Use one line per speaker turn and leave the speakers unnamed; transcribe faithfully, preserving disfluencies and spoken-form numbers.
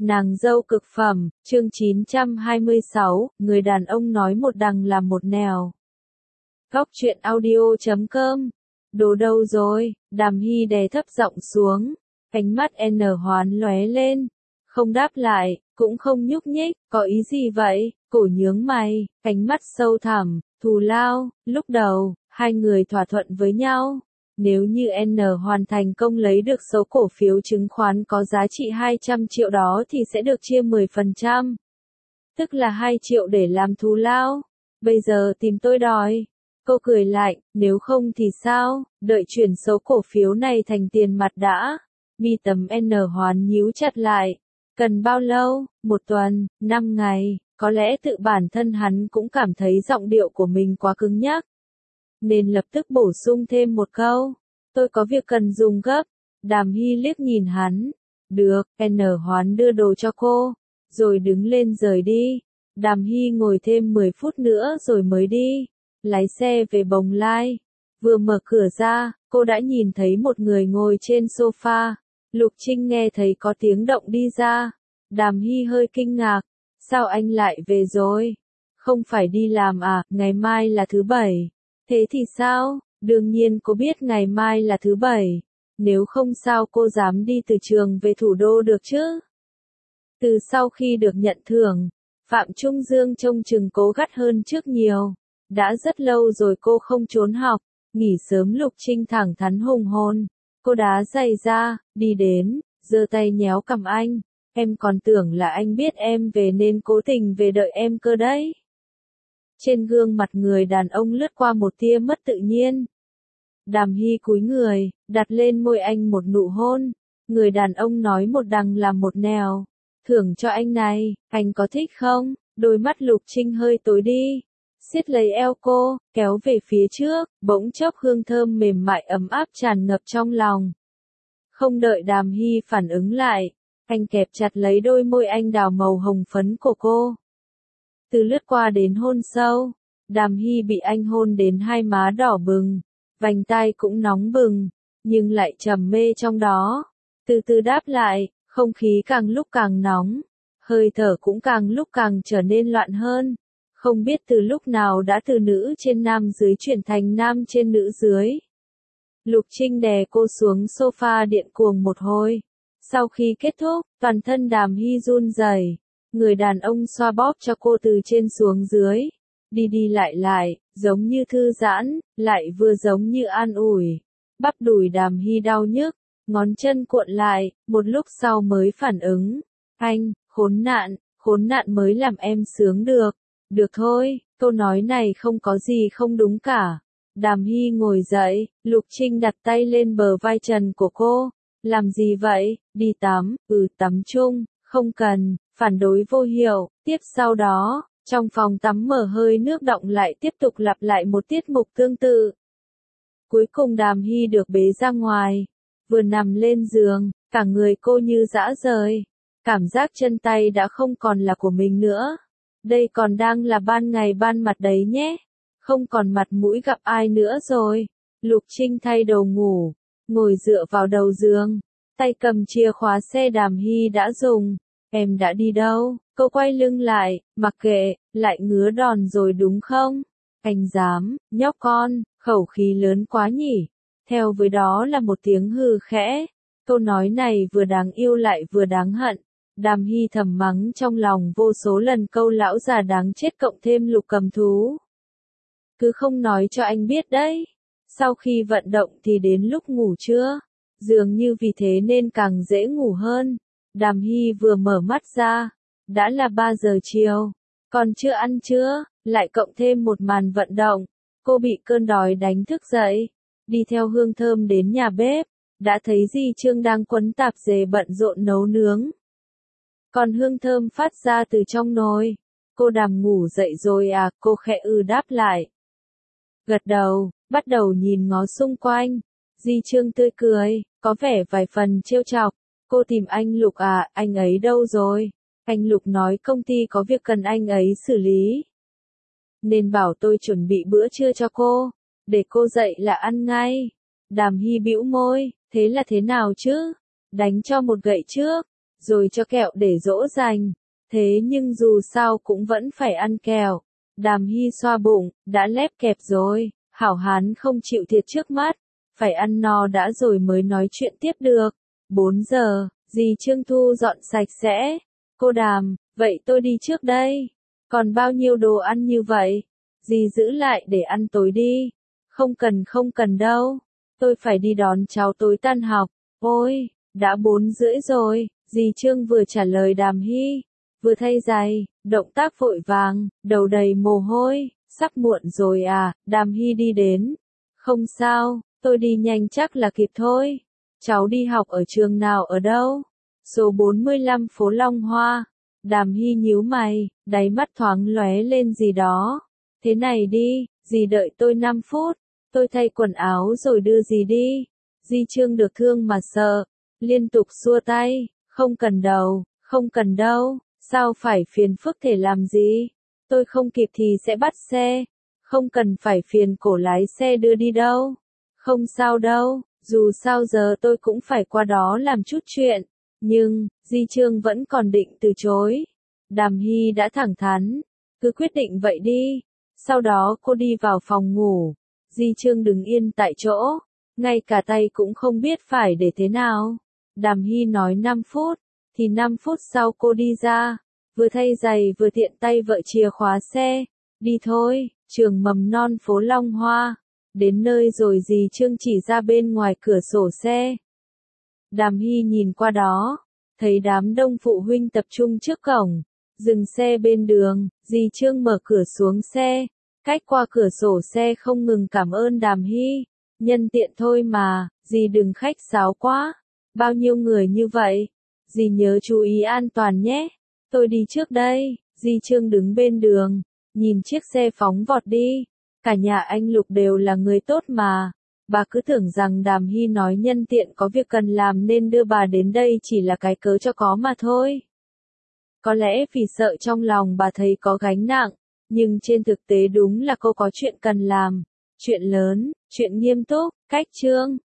Nàng dâu cực phẩm, chương chín trăm hai mươi sáu, người đàn ông nói một đằng làm một nẻo. Góc truyện audio chấm com. Đồ đâu rồi? Đàm Hy đè thấp giọng xuống, ánh mắt N Hoán lóe lên, không đáp lại, cũng không nhúc nhích, có ý gì vậy? Cổ nhướng mày, ánh mắt sâu thẳm, thù lao, lúc đầu, hai người thỏa thuận với nhau. Nếu như N hoàn thành công lấy được số cổ phiếu chứng khoán có giá trị hai trăm triệu đó thì sẽ được chia mười phần trăm. Tức là hai triệu để làm thù lao. Bây giờ tìm tôi đòi. Cô cười lạnh, nếu không thì sao, đợi chuyển số cổ phiếu này thành tiền mặt đã. Mi tấm N Hoán nhíu chặt lại. Cần bao lâu? Một tuần, năm ngày, có lẽ tự bản thân hắn cũng cảm thấy giọng điệu của mình quá cứng nhắc. Nên lập tức bổ sung thêm một câu. Tôi có việc cần dùng gấp. Đàm Hy liếc nhìn hắn. Được, N Hoán đưa đồ cho cô. Rồi đứng lên rời đi. Đàm Hy ngồi thêm mười phút nữa rồi mới đi. Lái xe về Bồng Lai. Vừa mở cửa ra, cô đã nhìn thấy một người ngồi trên sofa. Lục Trinh nghe thấy có tiếng động đi ra. Đàm Hy hơi kinh ngạc. Sao anh lại về rồi? Không phải đi làm à, ngày mai là thứ bảy. Thế thì sao? Đương nhiên cô biết ngày mai là thứ bảy. Nếu không sao cô dám đi từ trường về thủ đô được chứ? Từ sau khi được nhận thưởng, Phạm Trung Dương trông chừng cố gắt hơn trước nhiều. Đã rất lâu rồi cô không trốn học, nghỉ sớm. Lục Trinh thẳng thắn hùng hồn. Cô đá giày ra, đi đến, giơ tay nhéo cằm anh. Em còn tưởng là anh biết em về nên cố tình về đợi em cơ đấy. Trên gương mặt người đàn ông lướt qua một tia mất tự nhiên. Đàm Hy cúi người, đặt lên môi anh một nụ hôn. Người đàn ông nói một đằng làm một nẻo. Thưởng cho anh này, anh có thích không? Đôi mắt Lục Trinh hơi tối đi. Siết lấy eo cô, kéo về phía trước, bỗng chốc hương thơm mềm mại ấm áp tràn ngập trong lòng. Không đợi Đàm Hy phản ứng lại, anh kẹp chặt lấy đôi môi anh đào màu hồng phấn của cô. Từ lướt qua đến hôn sâu, Đàm Hy bị anh hôn đến hai má đỏ bừng, vành tai cũng nóng bừng, nhưng lại trầm mê trong đó. Từ từ đáp lại, không khí càng lúc càng nóng, hơi thở cũng càng lúc càng trở nên loạn hơn. Không biết từ lúc nào đã từ nữ trên nam dưới chuyển thành nam trên nữ dưới. Lục Trinh đè cô xuống sofa điện cuồng một hồi. Sau khi kết thúc, toàn thân Đàm Hy run rẩy. Người đàn ông xoa bóp cho cô từ trên xuống dưới. Đi đi lại lại, giống như thư giãn, lại vừa giống như an ủi. Bắp đùi Đàm Hy đau nhức, ngón chân cuộn lại, một lúc sau mới phản ứng. Anh, khốn nạn, khốn nạn mới làm em sướng được. Được thôi, câu nói này không có gì không đúng cả. Đàm Hy ngồi dậy, Lục Trinh đặt tay lên bờ vai trần của cô. Làm gì vậy? Đi tắm, ừ tắm chung, không cần, phản đối vô hiệu. Tiếp sau đó, trong phòng tắm mở hơi nước đọng lại tiếp tục lặp lại một tiết mục tương tự. Cuối cùng Đàm Hy được bế ra ngoài. Vừa nằm lên giường, cả người cô như dã rời. Cảm giác chân tay đã không còn là của mình nữa. Đây còn đang là ban ngày ban mặt đấy nhé. Không còn mặt mũi gặp ai nữa rồi. Lục Trinh thay đồ ngủ, ngồi dựa vào đầu giường, tay cầm chìa khóa xe Đàm Hy đã dùng. Em đã đi đâu? Cô quay lưng lại, mặc kệ, lại ngứa đòn rồi đúng không? Anh dám, nhóc con, khẩu khí lớn quá nhỉ. Theo với đó là một tiếng hừ khẽ. Câu nói này vừa đáng yêu lại vừa đáng hận. Đàm Hy thầm mắng trong lòng vô số lần câu lão già đáng chết cộng thêm Lục cầm thú. Cứ không nói cho anh biết đấy. Sau khi vận động thì đến lúc ngủ trưa. Dường như vì thế nên càng dễ ngủ hơn. Đàm Hy vừa mở mắt ra. Đã là ba giờ chiều. Còn chưa ăn trưa, lại cộng thêm một màn vận động. Cô bị cơn đói đánh thức dậy. Đi theo hương thơm đến nhà bếp. Đã thấy dì Trương đang quấn tạp dề bận rộn nấu nướng. Còn hương thơm phát ra từ trong nồi. Cô Đàm ngủ dậy rồi à? Cô khẽ ư đáp lại. Gật đầu, bắt đầu nhìn ngó xung quanh. Di Trương tươi cười, có vẻ vài phần trêu chọc. Cô tìm anh Lục à, anh ấy đâu rồi? Anh Lục nói công ty có việc cần anh ấy xử lý. Nên bảo tôi chuẩn bị bữa trưa cho cô. Để cô dậy là ăn ngay. Đàm Hy bĩu môi, thế là thế nào chứ? Đánh cho một gậy trước. rồi cho kẹo để dỗ dành. Thế nhưng dù sao cũng vẫn phải ăn kẹo. Đàm Hy xoa bụng, đã lép kẹp rồi, hảo hán không chịu thiệt trước mắt, phải ăn no đã rồi mới nói chuyện tiếp được. bốn giờ, dì Trương thu dọn sạch sẽ. Cô Đàm, vậy tôi đi trước đây. Còn bao nhiêu đồ ăn như vậy? Dì giữ lại để ăn tối đi. Không cần không cần đâu. Tôi phải đi đón cháu tối tan học. Ôi, đã bốn rưỡi rồi. Dì Trương vừa trả lời Đàm Hy, vừa thay giày, động tác vội vàng, đầu đầy mồ hôi. Sắp muộn rồi à? Đàm Hy đi đến. Không sao, tôi đi nhanh chắc là kịp thôi. Cháu đi học ở trường nào ở đâu? Số bốn mươi lăm phố Long Hoa. Đàm Hy nhíu mày, đáy mắt thoáng lóe lên gì đó. Thế này đi, dì đợi tôi năm phút, tôi thay quần áo rồi đưa dì đi. Di Trương được thương mà sợ, liên tục xua tay, không cần đâu, không cần đâu, sao phải phiền phức thể làm gì? Tôi không kịp thì sẽ bắt xe, không cần phải phiền cổ lái xe đưa đi đâu. Không sao đâu, dù sao giờ tôi cũng phải qua đó làm chút chuyện. Nhưng, Di Trương vẫn còn định từ chối. Đàm Hy đã thẳng thắn, cứ quyết định vậy đi. Sau đó cô đi vào phòng ngủ. Di Trương đứng yên tại chỗ, ngay cả tay cũng không biết phải để thế nào. Đàm Hy nói năm phút, thì năm phút sau cô đi ra, vừa thay giày vừa tiện tay vợ chìa khóa xe. Đi thôi, trường mầm non phố Long Hoa. Đến nơi rồi dì Trương chỉ ra bên ngoài cửa sổ xe. Đàm Hy nhìn qua đó, thấy đám đông phụ huynh tập trung trước cổng, dừng xe bên đường, dì Trương mở cửa xuống xe, cách qua cửa sổ xe không ngừng cảm ơn Đàm Hy. Nhân tiện thôi mà, dì đừng khách sáo quá, bao nhiêu người như vậy, dì nhớ chú ý an toàn nhé, tôi đi trước đây. Dì Trương đứng bên đường, nhìn chiếc xe phóng vọt đi, cả nhà anh Lục đều là người tốt mà. Bà cứ tưởng rằng Đàm Hy nói nhân tiện có việc cần làm nên đưa bà đến đây chỉ là cái cớ cho có mà thôi. Có lẽ vì sợ trong lòng bà thấy có gánh nặng, nhưng trên thực tế đúng là cô có chuyện cần làm. Chuyện lớn, chuyện nghiêm túc, cách Trương.